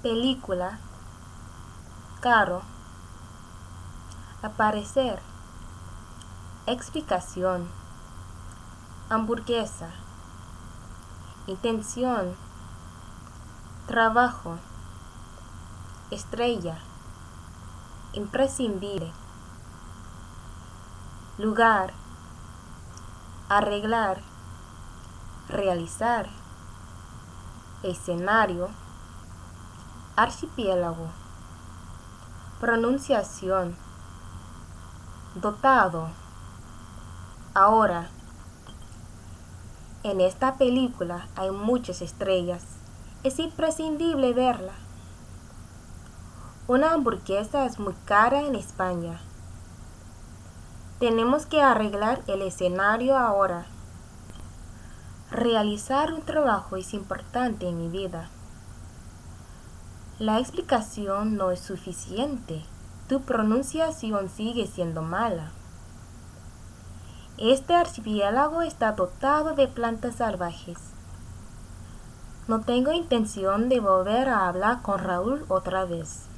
película, caro, aparecer, explicación, hamburguesa, intención, trabajo, estrella, imprescindible, lugar, arreglar, realizar, escenario, archipiélago, pronunciación, dotado, ahora. En esta película hay muchas estrellas. Es imprescindible verla. Una hamburguesa es muy cara en España. Tenemos que arreglar el escenario ahora. Realizar un trabajo es importante en mi vida. La explicación no es suficiente. Tu pronunciación sigue siendo mala. Este archipiélago está dotado de plantas salvajes. No tengo intención de volver a hablar con Raúl otra vez.